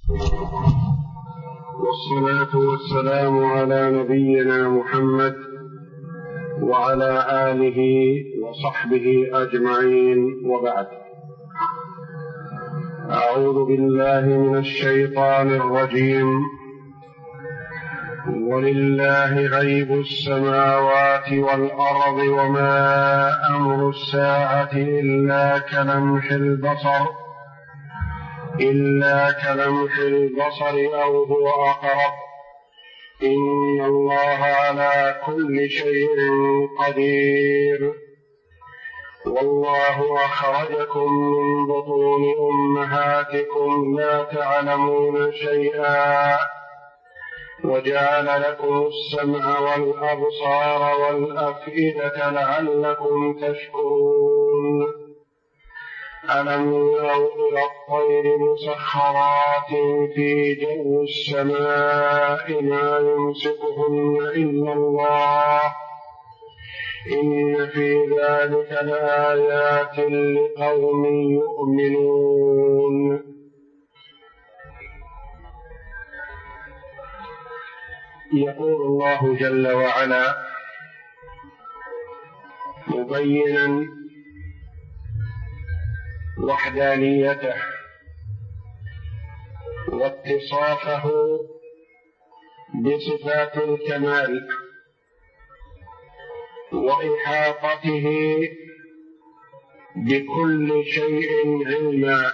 والصلاة والسلام على نبينا محمد وعلى آله وصحبه أجمعين، وبعد. أعوذ بالله من الشيطان الرجيم. ولله غيب السماوات والأرض وما أمر الساعة إلا كلمح البصر أو هو أقرب، إن الله على كل شيء قدير. والله أخرجكم من بطون أمهاتكم لا تعلمون شيئا، وجعل لكم السمع والأبصار والأفئدة لعلكم تشكرون. ألم يروا إلى الطير مسخرات في جو السماء ما يمسكهن إلا الله، إن في ذلك لآيات لقوم يؤمنون. يقول الله جل وعلا مبينا وحدانيته واتصافه بصفات الكمال وإحاطته بكل شيء علما،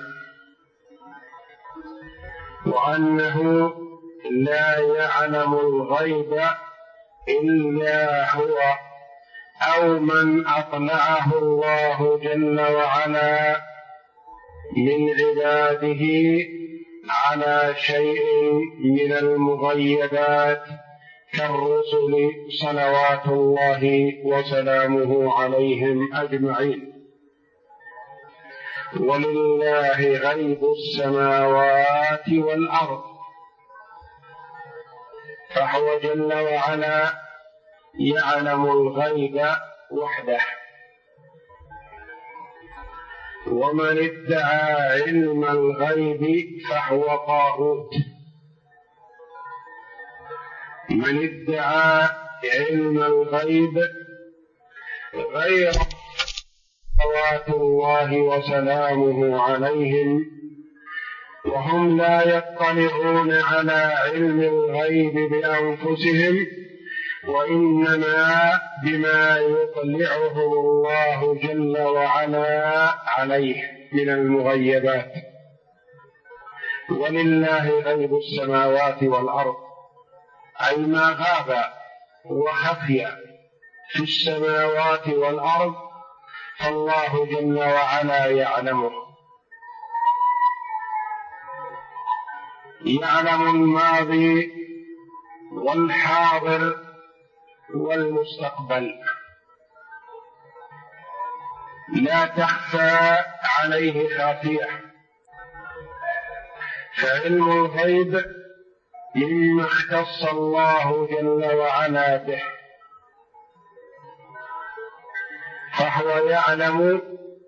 وأنه لا يعلم الغيب إلا هو أو من أطلعه الله جل وعلا من عباده على شيء من المغيبات كالرسل صلوات الله وسلامه عليهم أجمعين. ولله غيب السماوات والأرض، فهو جل وعلا يعلم الغيب وحده. ومن ادعى علم الغيب فهو طاغوت. من ادعى علم الغيب غير صلوات الله وسلامه عليهم، وهم لا يطلعون على علم الغيب بأنفسهم، وإنما بما يطلعهم الله جل وعلا عليه من المغيبات. ولله غيب السماوات والأرض، أي ما غاب وخفي في السماوات والأرض فالله جل وعلا يعلمه. يعلم الماضي والحاضر والمستقبل، لا تخفى عليه خافية. فعلم الغيب مما اختص الله جل وعلا به، فهو يعلم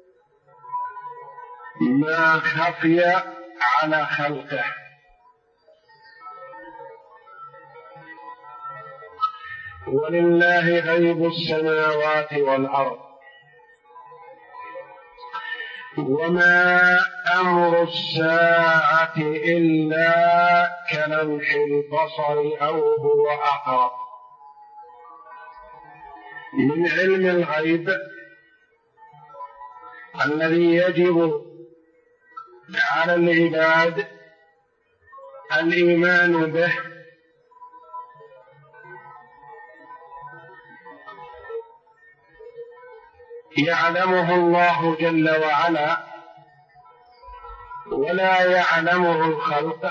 ما خفي على خلقه. ولله غيب السماوات والأرض وما أمر الساعة إلا كلمح البصر أو هو أقرب. من علم الغيب الذي يجب على العباد الإيمان به، يعلمه الله جل وعلا ولا يعلمه الخلق،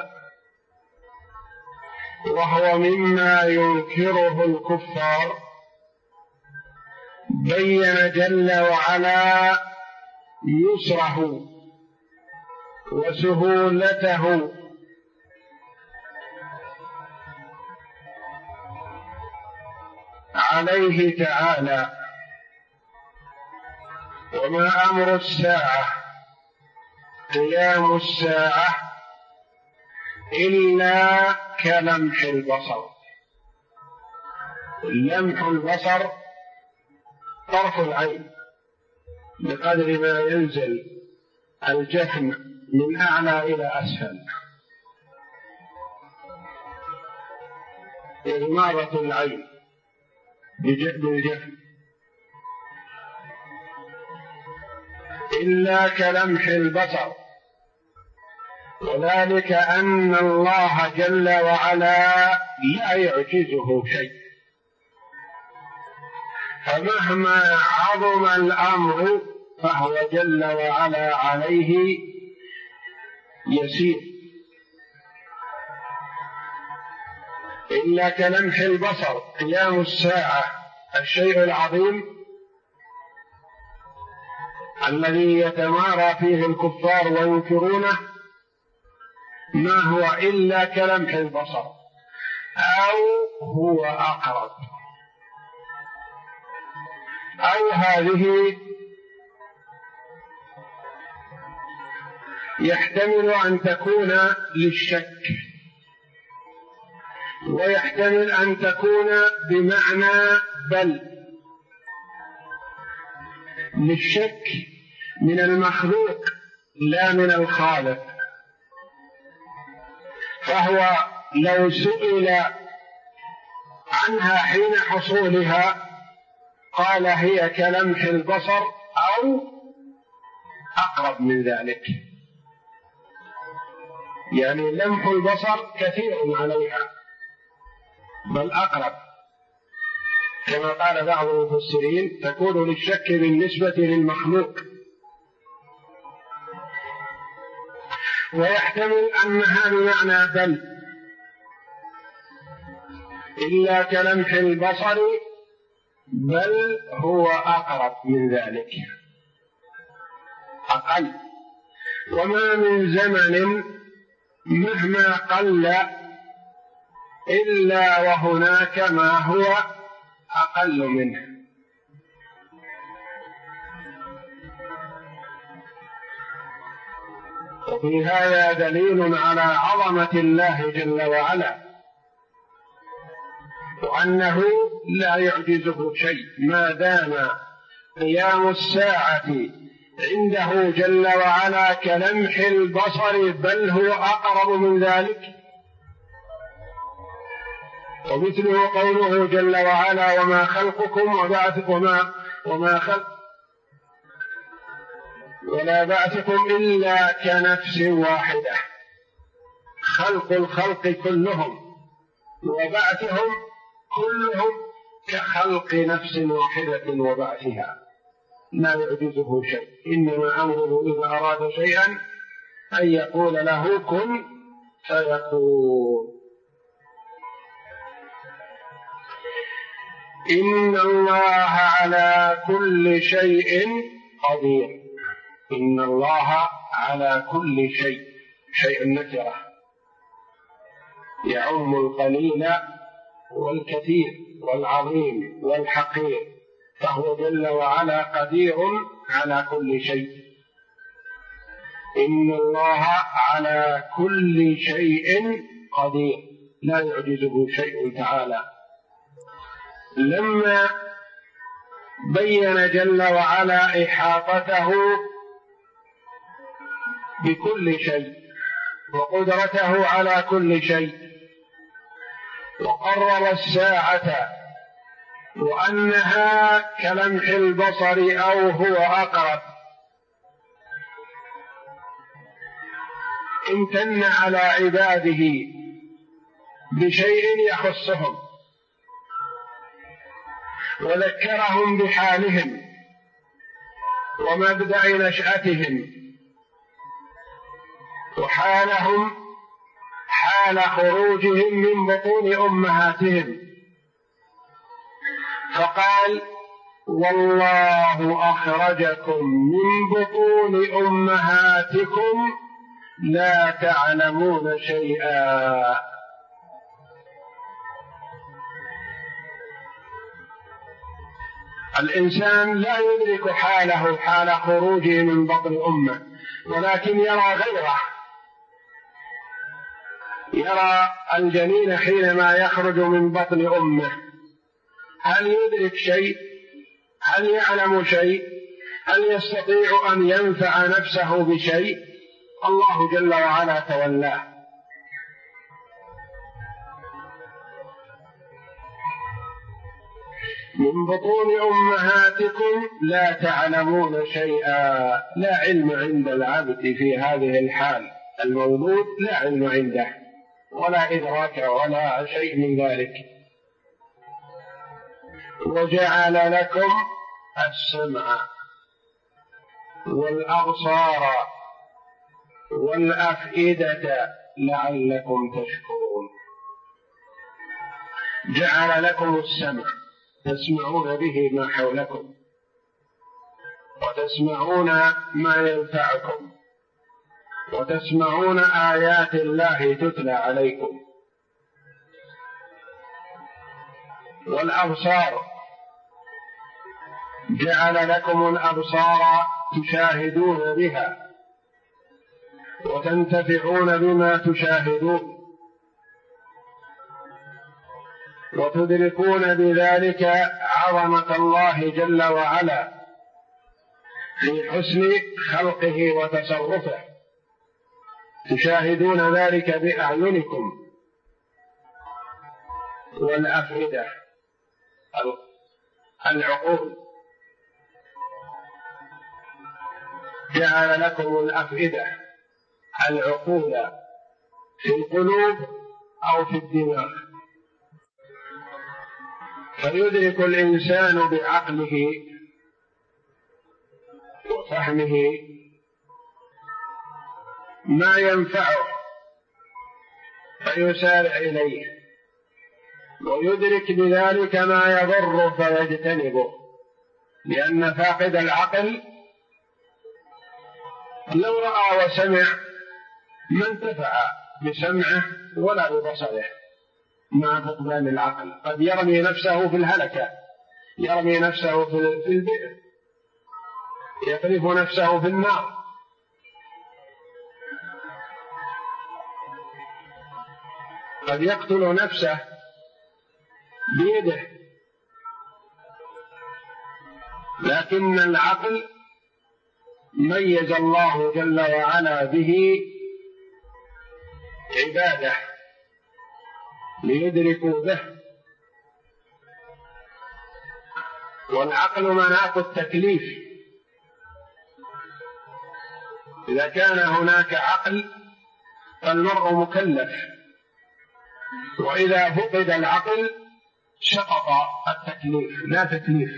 وهو مما ينكره الكفار. بين جل وعلا يسره وسهولته عليه تعالى. وما أمر الساعة قيام الساعة إلا كلمح البصر. لمح البصر طرف العين بقدر ما ينزل الجفن من أعلى إلى أسفل، إغماضة العين بالجفن. إلا كلمح البصر، وذلك أن الله جل وعلا لا يعجزه شيء، فمهما عظم الأمر فهو جل وعلا عليه يسير. إلا كلمح البصر، قيام الساعة الشيء العظيم الذي يتمارى فيه الكفار وينكرونه، ما هو إلا كلمح البصر أو هو أقرب، أو هذه يحتمل أن تكون للشك، ويحتمل أن تكون بمعنى بل. للشك من المخلوق لا من الخالق، فهو لو سئل عنها حين حصولها قال هي كلمح البصر أو أقرب من ذلك، يعني لمح البصر كثير عليها بل أقرب، كما قال بعض المفسرين تكون للشك بالنسبة للمخلوق. ويحتمل أنها بمعنى بل، إلا كلمح البصر بل هو أقرب من ذلك، أقل. وما من زمن مهما قل إلا وهناك ما هو أقل منه. وفي هذا دليل على عظمة الله جل وعلا، وأنه لا يعجزه شيء، ما دام قيام الساعة عنده جل وعلا كلمح البصر بل هو أقرب من ذلك. ومثله قوله جل وعلا وما خلقكم ولا بعثكم إلا كنفس واحدة، خلق الخلق كلهم وبعثهم كلهم كخلق نفس واحدة وبعثها، لا يعجزه شيء، إنما أمره إذا أراد شيئا أن يقول له كن فيكون. إن الله على كل شيء قدير. إن الله على كل شيء، شيء نكرة يعم القليل والكثير والعظيم والحقير، فهو جل وعلا قدير على كل شيء. إن الله على كل شيء قدير، لا يعجزه شيء تعالى. لما بين جل وعلا إحاطته بكل شيء وقدرته على كل شيء، وقرر الساعة وأنها كلمح البصر أو هو أقرب، امتن على عباده بشيء يخصهم وذكرهم بحالهم ومبدأ نشأتهم وحالهم حال خروجهم من بطون أمهاتهم، فقال والله أخرجكم من بطون أمهاتكم لا تعلمون شيئا. الإنسان لا يدرك حاله حال خروجه من بطن أمه، ولكن يرى غيره يرى الجنين حينما يخرج من بطن أمه، هل يدرك شيء؟ هل يعلم شيء؟ هل يستطيع أن ينفع نفسه بشيء؟ الله جل وعلا تولاه. من بطون أمهاتكم لا تعلمون شيئا. لا علم عند العبد في هذه الحال، المولود لا علم عنده ولا إدراك ولا شيء من ذلك. وجعل لكم السمع والأبصار والأفئدة لعلكم تشكرون. جعل لكم السمع، تسمعون به ما حولكم، وتسمعون ما ينفعكم، وتسمعون آيات الله تتلى عليكم. والأبصار، جعل لكم الأبصار تشاهدون بها وتنتفعون بما تشاهدون، وتدركون بذلك عظمة الله جل وعلا في حسن خلقه وتصرفه، تشاهدون ذلك بأعينكم. والأفئدة، العقول، جعل لكم الأفئدة، العقول في القلوب أو في الدماغ، فيدرك الإنسان بعقله وفهمه ما ينفعه فيسارع إليه، ويدرك بذلك ما يضره فيجتنبه. لأن فاقد العقل لو رأى وسمع ما انتفع بسمعه ولا ببصره مع فقدان العقل. قد يرمي نفسه في الهلكة، يرمي نفسه في البئر، يقذف نفسه في النار. قد يقتل نفسه بيده. لكن العقل ميز الله جل وعلا به عباده ليدركوا به. والعقل مناط التكليف. إذا كان هناك عقل فالمرء مكلف، وإذا فقد العقل سقط التكليف، لا تكليف.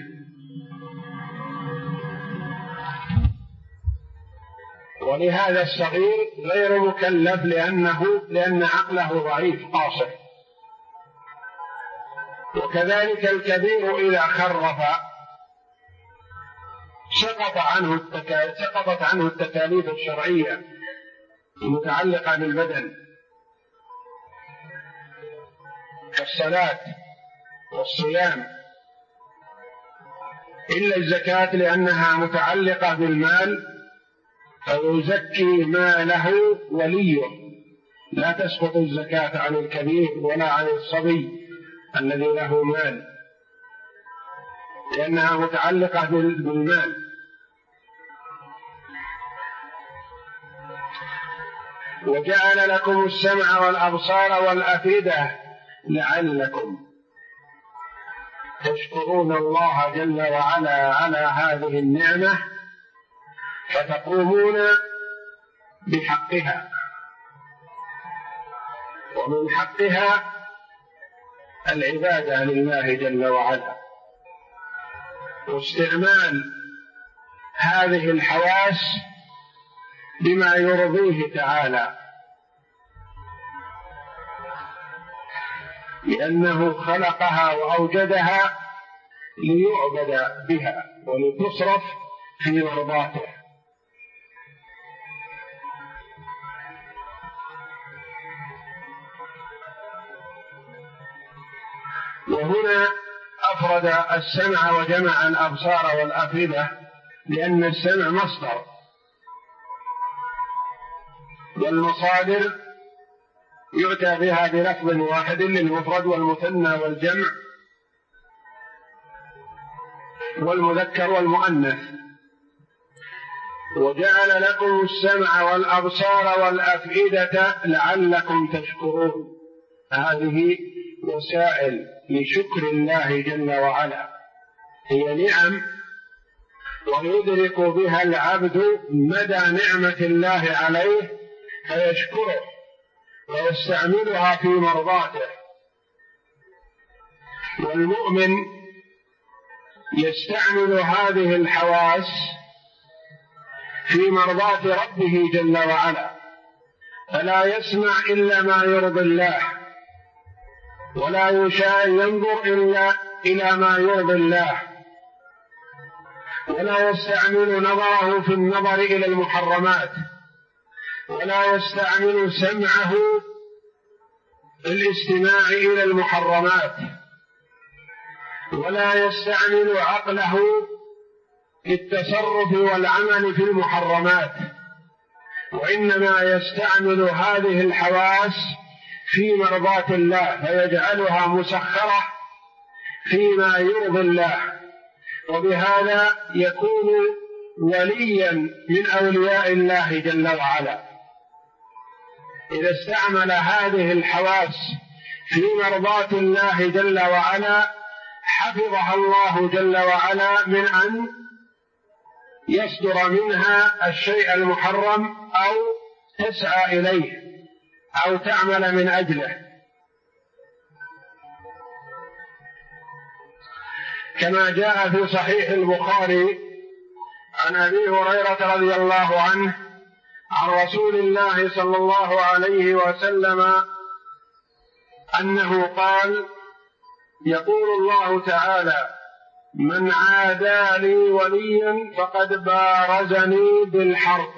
ولهذا الصغير غير مكلف لأن عقله ضعيف قاصر. وكذلك الكبير إذا خرف سقطت عنه التكاليف الشرعية المتعلقة بالبدن كالصلاة والصيام، إلا الزكاة لأنها متعلقة بالمال، فيزكي ماله وليه. لا تسقط الزكاة عن الكبير ولا عن الصبي الذي له مال، لأنها متعلقة بالمال. وجعل لكم السمع والأبصار والأفئدة لعلكم تشكرون الله جل وعلا على هذه النعمة فتقومون بحقها. ومن حقها العبادة لله جل وعلا، واستعمال هذه الحواس بما يرضيه تعالى، لأنه خلقها وأوجدها ليعبد بها ولتصرف في مرضاته. وهنا أفرد السمع وجمع الأبصار والأفئدة، لأن السمع مصدر، والمصادر يؤتى بها بلفظ واحد للمفرد والمثنى والجمع والمذكر والمؤنث. وجعل لكم السمع والأبصار والأفئدة لعلكم تشكرون. هذه وسائل لشكر الله جل وعلا، هي نعم ويدرك بها العبد مدى نعمة الله عليه فيشكره ويستعملها في مرضاته. والمؤمن يستعمل هذه الحواس في مرضاة ربه جل وعلا، فلا يسمع إلا ما يرضي الله، ولا ينظر إلا إلى ما يرضي الله، ولا يستعمل نظره في النظر إلى المحرمات، ولا يستعمل سمعه في الاستماع إلى المحرمات، ولا يستعمل عقله في التصرف والعمل في المحرمات، وإنما يستعمل هذه الحواس في مرضاة الله فيجعلها مسخرة فيما يرضي الله، وبهذا يكون وليا من أولياء الله جل وعلا. إذا استعمل هذه الحواس في مرضاة الله جل وعلا حفظها الله جل وعلا من أن يصدر منها الشيء المحرم أو تسعى إليه أو تعمل من أجله. كما جاء في صحيح البخاري عن أبي هريرة رضي الله عنه عن رسول الله صلى الله عليه وسلم أنه قال: يقول الله تعالى: من عادى لي وليا فقد بارزني بالحرب،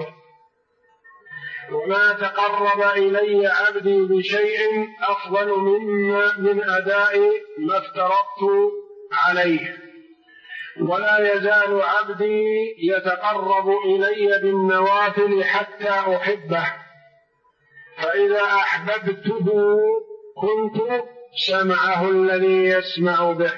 وما تقرب إلي عبدي بشيء أفضل من أداء ما افترضت عليه، ولا يزال عبدي يتقرب إلي بالنوافل حتى أحبه، فإذا أحببته كنت سمعه الذي يسمع به،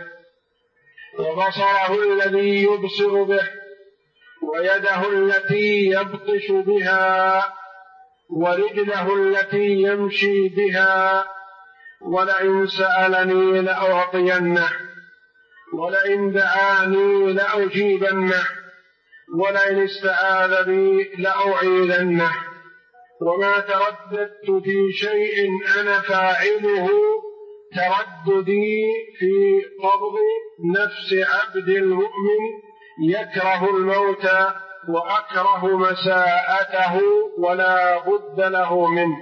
وبصره الذي يبصر به، ويده التي يبطش بها، ورجله التي يمشي بها، ولئن سألني لأعطينه، ولئن دعاني لأجيبنه، ولئن استعاذ بي لأعيذنه. وما ترددت في شيء أنا فاعله ترددي في قبض نفس عبد المؤمن يكره الموت وأكره مساءته ولا بد له منه.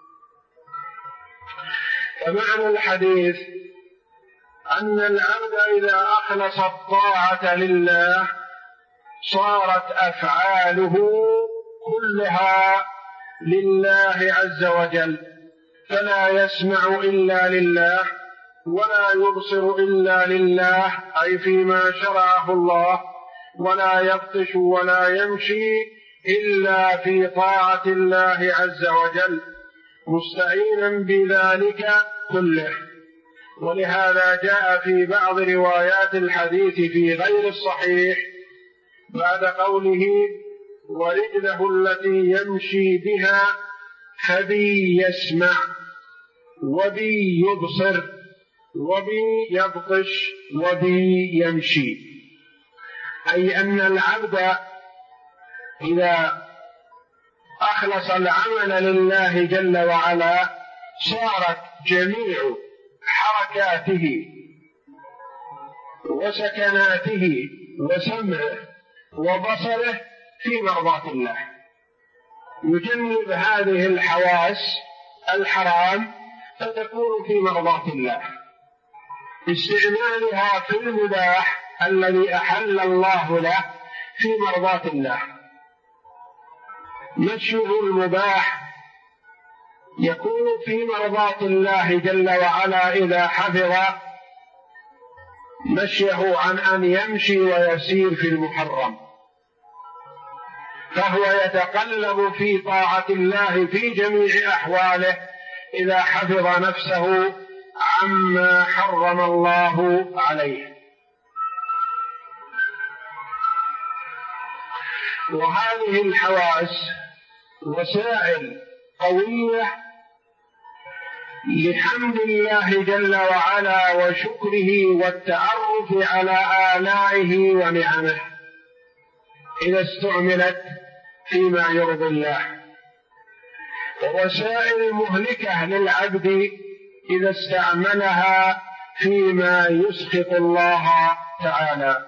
فمعنى الحديث أن العبد إذا أخلص الطاعة لله صارت أفعاله كلها لله عز وجل، فلا يسمع إلا لله، ولا يبصر إلا لله أي فيما شرعه الله، ولا يبطش ولا يمشي إلا في طاعة الله عز وجل، مستعينا بذلك كله. ولهذا جاء في بعض روايات الحديث في غير الصحيح بعد قوله: ورجله التي يمشي بها فبي يسمع وبي يبصر وبي يبطش وبي يمشي، أي أن العبد إذا أخلص العمل لله جل وعلا صارت جميع حركاته وسكناته وسمعه وبصره في مرضاة الله، يجنب هذه الحواس الحرام فتكون في مرضاة الله، استعمالها في المباح الذي أحل الله له في مرضاة الله. مشيه المباح يكون في مرضاة الله جل وعلا إذا حفظ مشيه عن أن يمشي ويسير في المحرم، فهو يتقلب في طاعة الله في جميع أحواله إذا حفظ نفسه عما حرم الله عليه. وهذه الحواس وسائل قوية لحمد الله جل وعلا وشكره والتعرف على آلائه ونعمه إذا استعملت فيما يرضي الله، ووسائل مهلكة للعبد إذا استعملها فيما يسخط الله تعالى.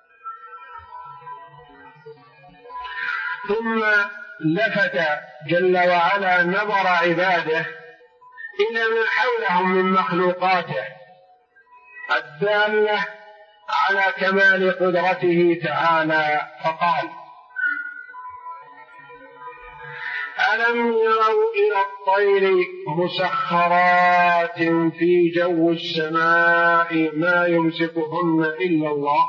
ثم لفت جل وعلا نظر عباده إلى ما حولهم من مخلوقاته الدالة على كمال قدرته تعالى، فقال: ألم يروا إلى الطير مسخرات في جو السماء ما يمسكهن إلا الله.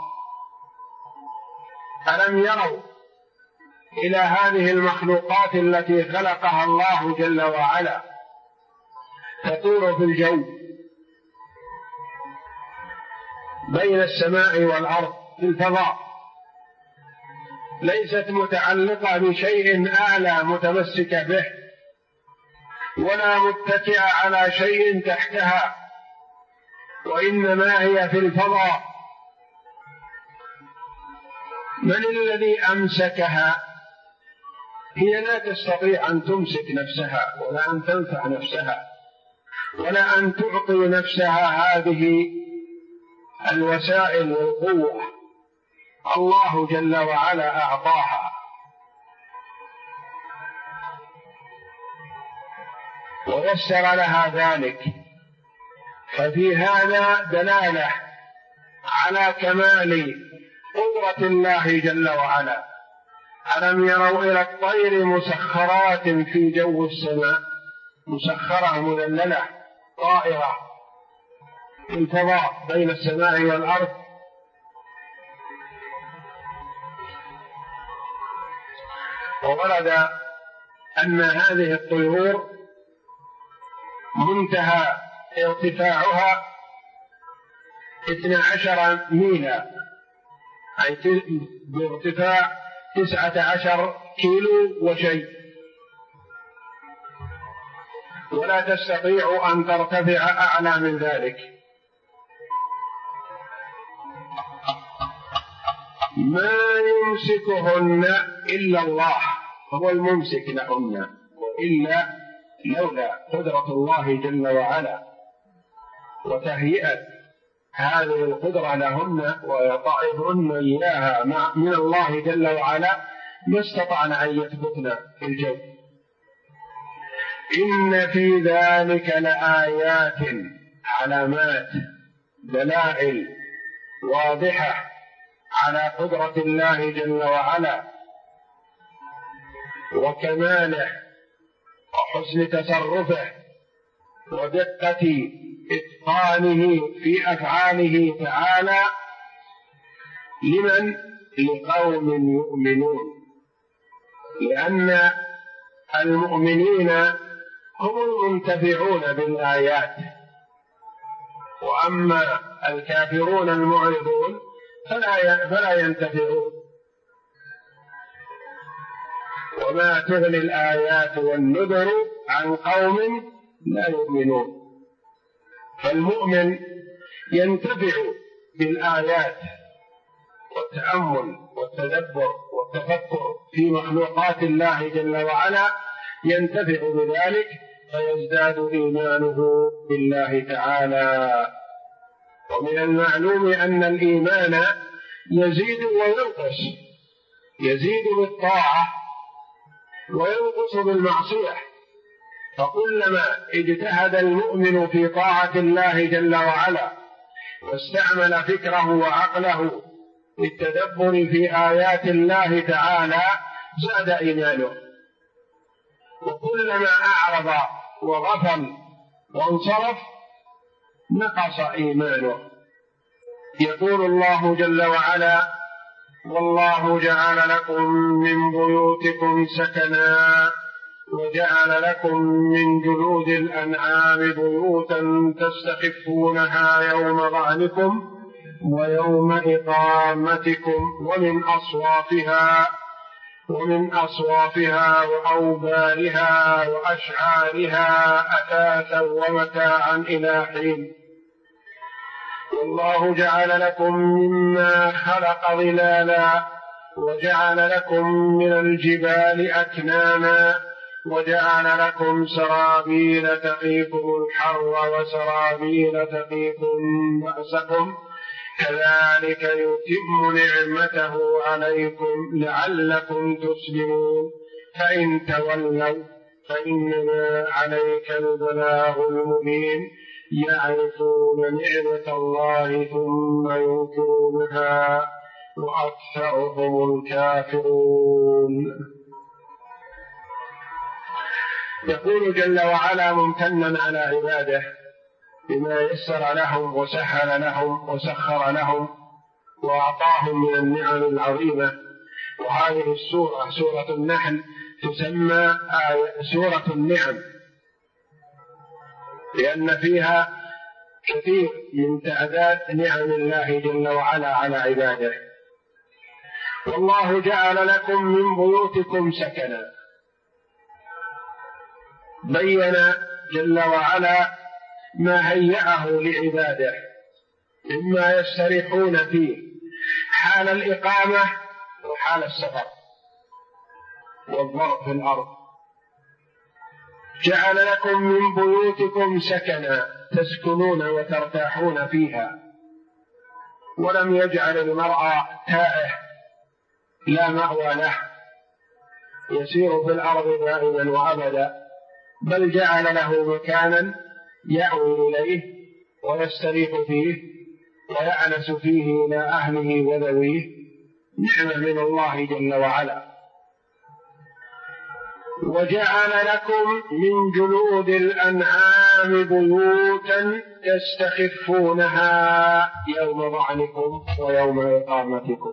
ألم يروا إلى هذه المخلوقات التي خلقها الله جل وعلا تطير في الجو بين السماء والأرض في الفضاء، ليست متعلقة بشيء أعلى متمسكة به، ولا متكئة على شيء تحتها، وإنما هي في الفضاء. من الذي أمسكها؟ هي لا تستطيع أن تمسك نفسها، ولا أن تنفع نفسها، ولا أن تعطي نفسها هذه الوسائل والقوة. الله جل وعلا أعطاها، ويسر لها ذلك. ففي هذا دلالة على كمال قدرة الله جل وعلا. ألم يروا إلى الطير مسخرات في جو السماء، مسخرة مذللة طائرة في الفضاء بين السماء والأرض. وورد أن هذه الطيور منتهى ارتفاعها 12 ميلا، أي بارتفاع 19 كيلو وشيء، ولا تستطيع أن ترتفع أعلى من ذلك. ما يمسكهن إلا الله، هو الممسك لهن، وإلا لولا قدرة الله جل وعلا وتهيئة هذه القدرة لهن ويطائفهن إياها من الله جل وعلا ما استطعن أن يثبتن في الجو. إن في ذلك لآيات، علامات، دلائل واضحة على قدرة الله جل وعلا وكماله وحسن تصرفه ودقة إتقانه في أفعاله تعالى. لمن؟ لقوم يؤمنون، لأن المؤمنين هم المنتفعون بالآيات، وأما الكافرون المعرضون فلا ينتفعون. وما تغني الآيات والنذر عن قوم لا يؤمنون. فالمؤمن ينتفع بالآيات والتأمل والتدبر والتفكر في مخلوقات الله جل وعلا، ينتفع بذلك فيزداد إيمانه بالله تعالى. ومن المعلوم أن الإيمان يزيد وينقص، يزيد بالطاعة وينقص بالمعصية. فكلما اجتهد المؤمن في طاعة الله جل وعلا واستعمل فكره وعقله للتدبر في آيات الله تعالى زاد إيمانه، وكلما أعرض وغفل وانصرف نقص إيمانه. يقول الله جل وعلا: والله جعل لكم من بيوتكم سكنا وجعل لكم من جلود الأنعام بيوتا تستخفونها يوم ظعنكم ويوم إقامتكم ومن أصوافها وأوبارها وأشعارها أثاثا ومتاعا إلى حين. والله جعل لكم مما خلق ظلالا وجعل لكم من الجبال أكنانا وجعل لكم سرابيل تقيكم الحر وسرابيل تقيكم بأسكم كذلك يتم نعمته عليكم لعلكم تسلمون. فإن تولوا فإنما عليك البلاغ المبين يعرفون نعمة الله ثم ينكرونها وأكثرهم الكافرون. يقول جل وعلا ممتنا على عباده بما يسر لهم وسهل لهم وسخر لهم وأعطاهم من النعم العظيمة. وهذه السورة سورة النحل تسمى سورة النعم لأن فيها كثير من تعداد نعم الله جل وعلا على عباده. والله جعل لكم من بيوتكم سكنا. بين جل وعلا ما هيأه لعباده مما يستريحون فيه حال الإقامة وحال السفر والضرب في الأرض. جعل لكم من بيوتكم سكنا تسكنون وترتاحون فيها، ولم يجعل المرء تائه لا مأوى له يسير في الأرض دائما وأبدا، بل جعل له مكانا يأوي إليه ويستريح فيه ويأنس فيه إلى أهله وذويه، نعمة من الله جل وعلا. وجعل لكم من جلود الأنعام بيوتا تستخفونها يوم ظعنكم ويوم إقامتكم.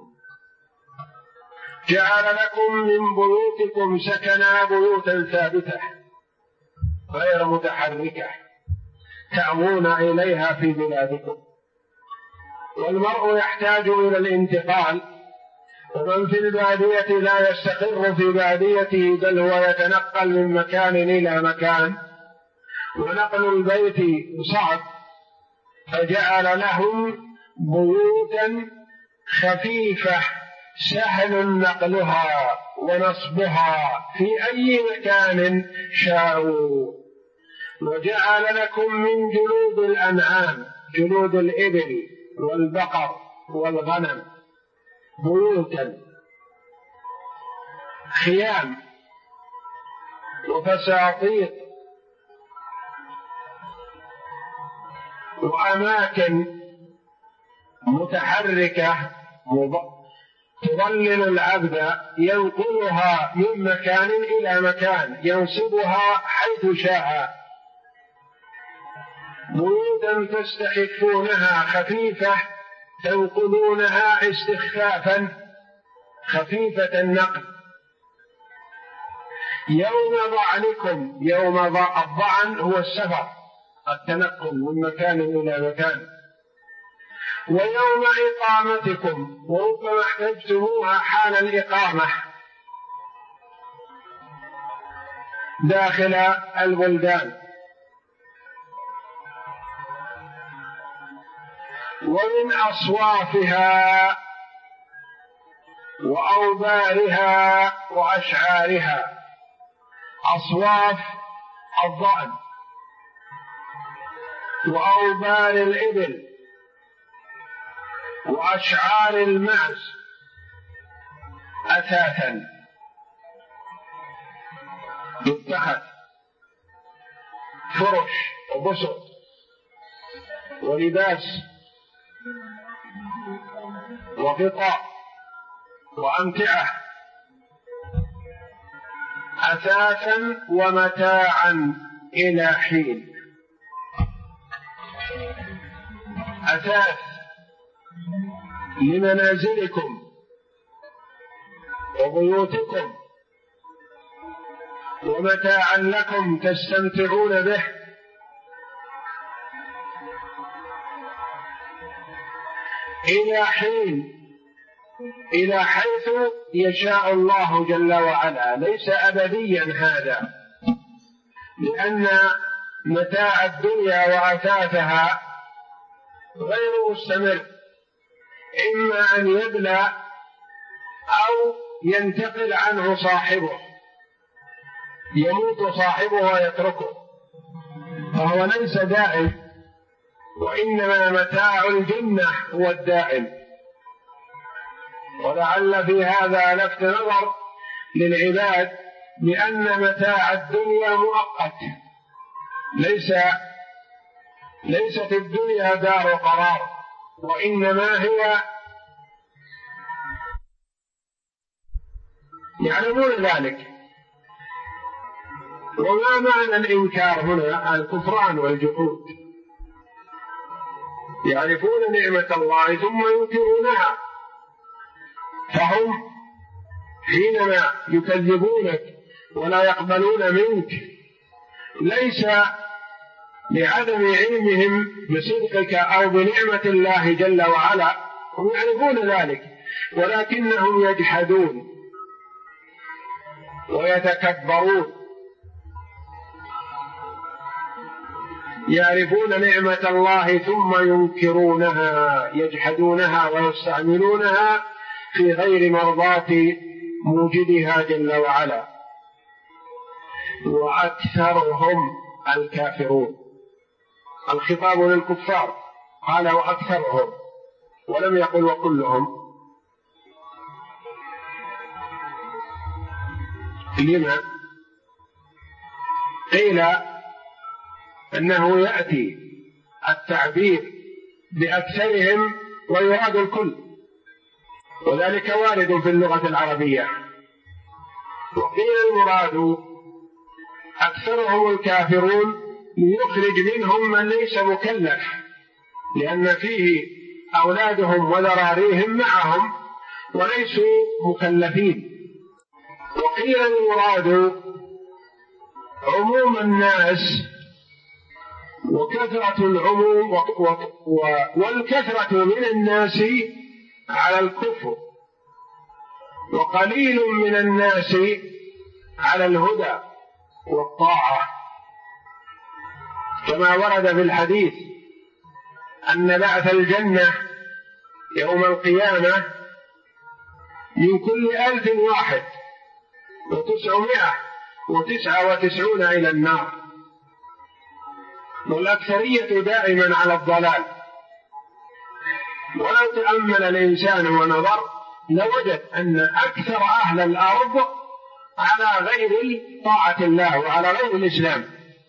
جعل لكم من بيوتكم سكنا بيوتا ثابتة غير متحركة تأوون إليها في بلادكم. والمرء يحتاج إلى الانتقال، ومن في البادية لا يستقر في باديته بل هو يتنقل من مكان إلى مكان، ونقل البيت صعب، فجعل لهم بيوتا خفيفة سهل نقلها ونصبها في أي مكان شاءوا. وجعل لكم من جلود الأنعام جلود الإبل والبقر والغنم بيوتا خيام وفساطيط وأماكن متحركة تظلل العبد ينقلها من مكان إلى مكان ينصبها حيث شاء. بيوتا تستخفونها خفيفة تنقلونها استخفافا خفيفة النقل. يوم ظعنكم، يوم الظعن هو السفر التنقل من مكان إلى مكان. ويوم إقامتكم، وربما احتجتموها حال الإقامة داخل البلدان. ومن أصوافها وأوبارها وأشعارها. أصواف الضأن وأوبار الإبل وأشعار المعز أثاثا يتخذ فرش وبسط ولباس وغطاء وأمتعة أثاثا ومتاعا إلى حين. أثاث لمنازلكم وبيوتكم ومتاعا لكم تستمتعون به، إلى حين، إلى حيث يشاء الله جل وعلا، ليس أبديا هذا، لأن متاع الدنيا وأثاثها غير مستمر، إما أن يبلى أو ينتقل عنه صاحبه، يموت صاحبه ويتركه، فهو ليس دائم، وإنما متاع الجنة هو الدائم. ولعل في هذا لفت نظر للعباد بأن متاع الدنيا مؤقت، ليست الدنيا دار قرار، وإنما هي، يعلمون ذلك. وما معنى الإنكار هنا؟ الكفران والجحود، يعرفون نعمة الله ثم ينكرونها، فهم حينما يكذبونك ولا يقبلون منك ليس لعدم علمهم بصدقك أو بنعمة الله جل وعلا، هم يعرفون ذلك، ولكنهم يجحدون ويتكبرون، يعرفون نعمة الله ثم ينكرونها، يجحدونها ويستعملونها في غير مرضاة موجدها جل وعلا. وأكثرهم الكافرون، الخطاب للكفار، قال وأكثرهم، ولم يقل وكلهم. لما؟ قيل أنه يأتي التعبير بأكثرهم ويراد الكل، وذلك وارد في اللغة العربية. وقيل المراد أكثرهم الكافرون ليخرج منهم من ليس مكلف، لأن فيه أولادهم وذراريهم معهم وليسوا مكلفين. وقيل المراد عموم الناس وكثرة العموم، والكثرة من الناس على الكفر، وقليل من الناس على الهدى والطاعة، كما ورد في الحديث أن بعث الجنة يوم القيامة من كل 1091 إلى النار، والأكثرية دائما على الضلال. ولو تأمل الإنسان ونظر لوجد أن أكثر أهل الأرض على غير طاعة الله وعلى غير الإسلام،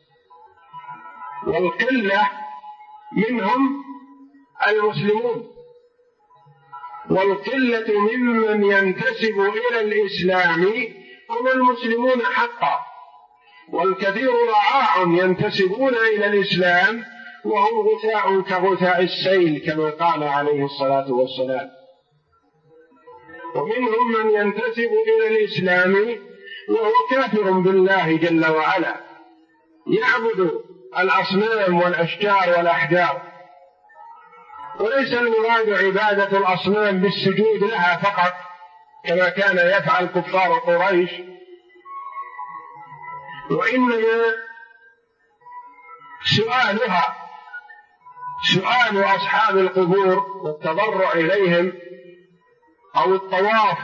والقلة منهم المسلمون، والقلة ممن ينتسب إلى الإسلام هم المسلمون حقا، والكثير رعاع ينتسبون إلى الإسلام وهم غثاء كغثاء السيل كما قال عليه الصلاة والسلام. ومنهم من ينتسب إلى الإسلام وهو كافر بالله جل وعلا، يعبد الأصنام والأشجار والأحجار، وليس المراد عبادة الأصنام بالسجود لها فقط كما كان يفعل كفار قريش، وإنما سؤال أصحاب القبور والتضرع إليهم أو الطواف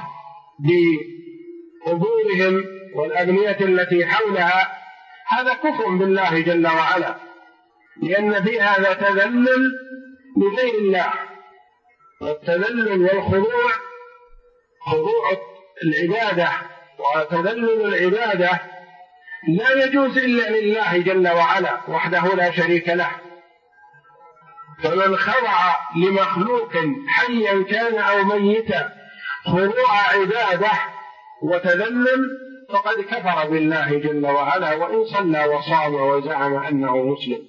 بقبورهم والأبنية التي حولها، هذا كفر بالله جل وعلا، لأن في هذا تذلل لغير الله، والتذلل والخضوع، خضوع العبادة وتذلل العبادة لا يجوز إلا لله جل وعلا وحده لا شريك له. فمن خضع لمخلوق حيا كان أو ميتا خضوع عبادة وتذلل فقد كفر بالله جل وعلا، وإن صلى وصام وزعم أنه مسلم.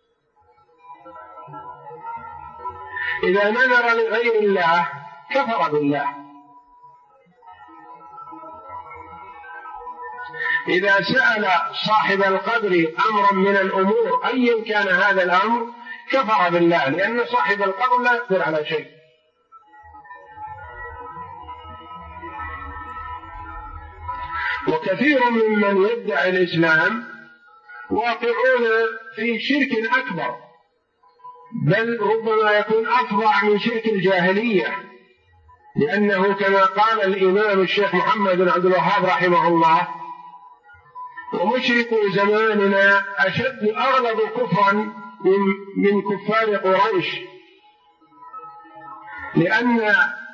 إذا نذر لغير الله كفر بالله. إذا سأل صاحب القبر أمرا من الأمور أيا كان هذا الأمر كفر بالله، لأن صاحب القبر لا يقدر على شيء. وكثير ممن يدعي الإسلام واقعون في شرك أكبر، بل ربما يكون أفظع من شرك الجاهلية، لأنه كما قال الإمام الشيخ محمد بن عبد الوهاب رحمه الله: ومشركو زماننا أشد أغلب كفرا من كفار قريش، لأن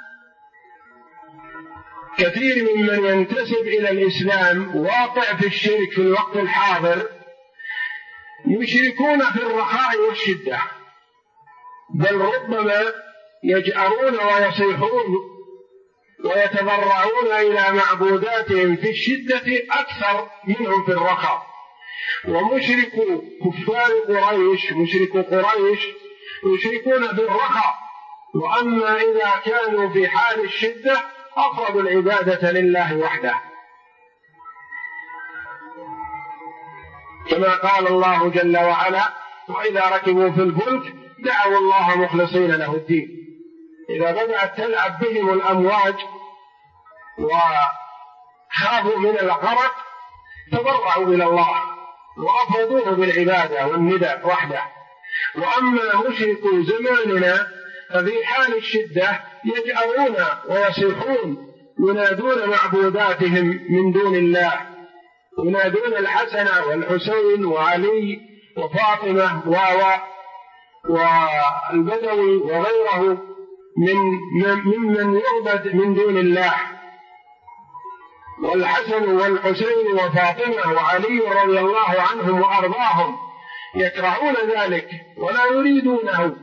كثير ممن ينتسب إلى الإسلام واقع في الشرك في الوقت الحاضر، يشركون في الرخاء والشدة، بل ربما يجأرون ويصيحون ويتضرعون إلى معبوداتهم في الشدة أكثر منهم في الرخاء. ومشركو كفار قريش مشركو قريش يشركون في الرخاء، وأما إذا كانوا في حال الشدة أفردوا العبادة لله وحده، كما قال الله جل وعلا: وإذا ركبوا في الفلك دعوا الله مخلصين له الدين. إذا بدأت تلعب بهم الأمواج وخافوا من الغرق تضرعوا إلى الله وأفردوه بالعبادة والنداء وحده. وأما مشركو زماننا ففي حال الشدة يجأرون ويصيحون، ينادون معبوداتهم من دون الله، ينادون الحسن والحسين وعلي وفاطمة والبدوي وغيره ممن يعبد من دون الله. والحسن والحسين وفاطمة وعلي رضي الله عنهم وأرضاهم يكرهون ذلك ولا يريدونه،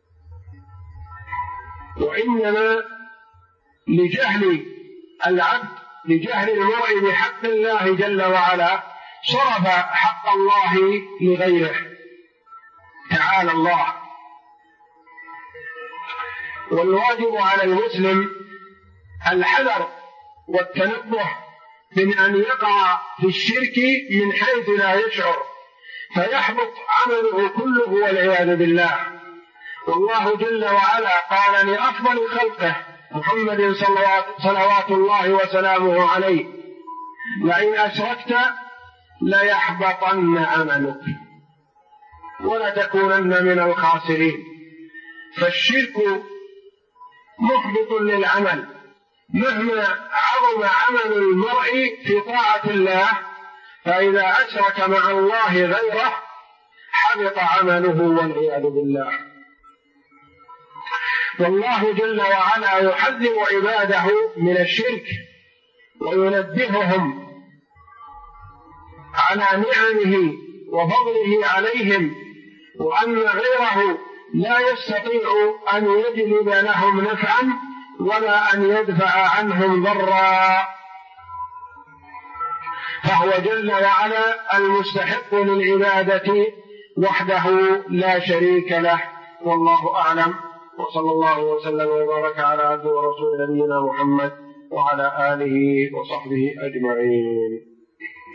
وإنما لجهل العبد، لجهل المرء بحق الله جل وعلا، صرف حق الله لغيره تعالى الله. والواجب على المسلم الحذر والتنبه من أن يقع في الشرك من حيث لا يشعر فيحبط عمله كله والعياذ بالله. والله جل وعلا قال لأفضل خلقه محمد صلوات الله وسلامه عليه: لئن أشركت ليحبطن عملك ولتكونن من الخاسرين. فالشرك محبط للعمل، مهما عظم عمل المرء في طاعة الله، فإذا أشرك مع الله غيره حبط عمله والعياذ بالله. والله جل وعلا يحذر عباده من الشرك وينبههم على نعمه وفضله عليهم، وأن غيره لا يستطيع أن يجلب لهم نفعا ولا أن يدفع عنهم ضرا، فهو جل وعلا المستحق للعبادة وحده لا شريك له. والله أعلم، وصلى الله وسلم وبارك على عبده ورسوله نبينا محمد وعلى آله وصحبه أجمعين.